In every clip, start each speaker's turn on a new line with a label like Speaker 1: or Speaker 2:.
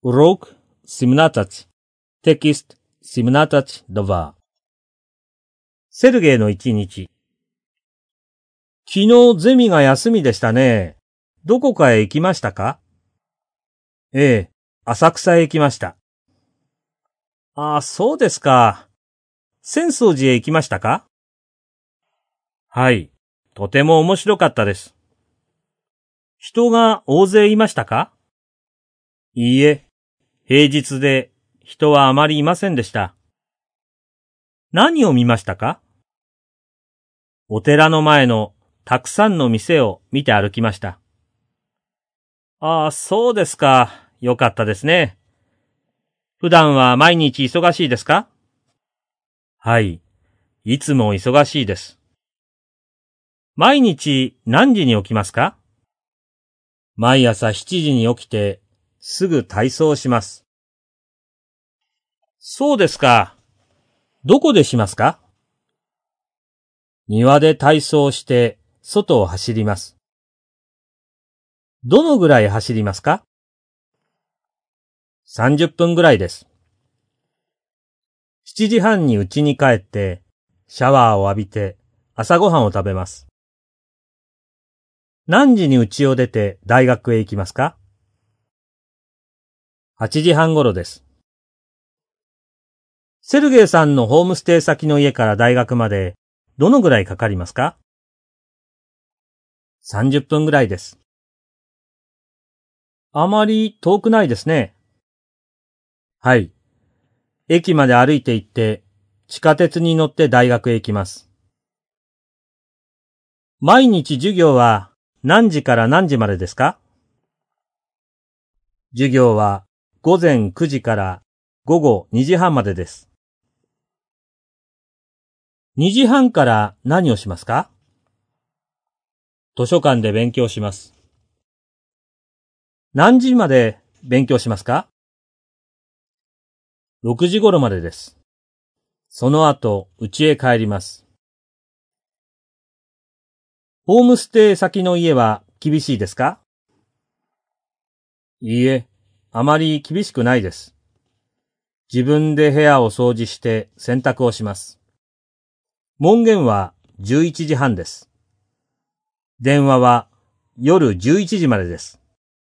Speaker 1: Урок 17. Текст 17.2. セルゲイの一日。昨日ゼミが休みでしたね。どこかへ行きましたか？ええ、浅草へ行きました。ああ、そうですか。浅草寺へ行きましたか？はい、とても面白かったです。人が大勢いましたか？いいえ、平日で人はあまりいませんでした。何を見ましたか？お寺の前のたくさんの店を見て歩きました。ああ、そうですか。よかったですね。普段は毎日忙しいですか？はい、いつも忙しいです。毎日何時に起きますか？毎朝7時に起きてすぐ体操をします。そうですか。どこでしますか？庭で体操して外を走ります。どのぐらい走りますか？30分ぐらいです。7時半に家に帰ってシャワーを浴びて朝ごはんを食べます。何時に家を出て大学へ行きますか？8時半頃です。セルゲイさんのホームステイ先の家から大学までどのぐらいかかりますか？30分ぐらいです。あまり遠くないですね。はい。駅まで歩いて行って地下鉄に乗って大学へ行きます。毎日授業は何時から何時までですか？授業は午前9時から午後2時半までです。2時半から何をしますか？図書館で勉強します。何時まで勉強しますか？6時頃までです。その後、家へ帰ります。ホームステイ先の家は厳しいですか？いいえ、あまり厳しくないです。自分で部屋を掃除して洗濯をします。門限は11時半です。電話は夜11時までです。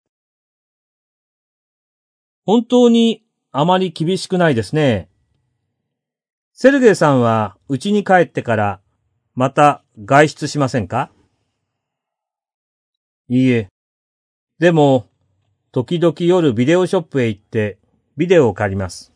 Speaker 1: 本当にあまり厳しくないですね。セルゲイさんは家に帰ってからまた外出しませんか？いいえ。でも、時々夜ビデオショップへ行ってビデオを借ります。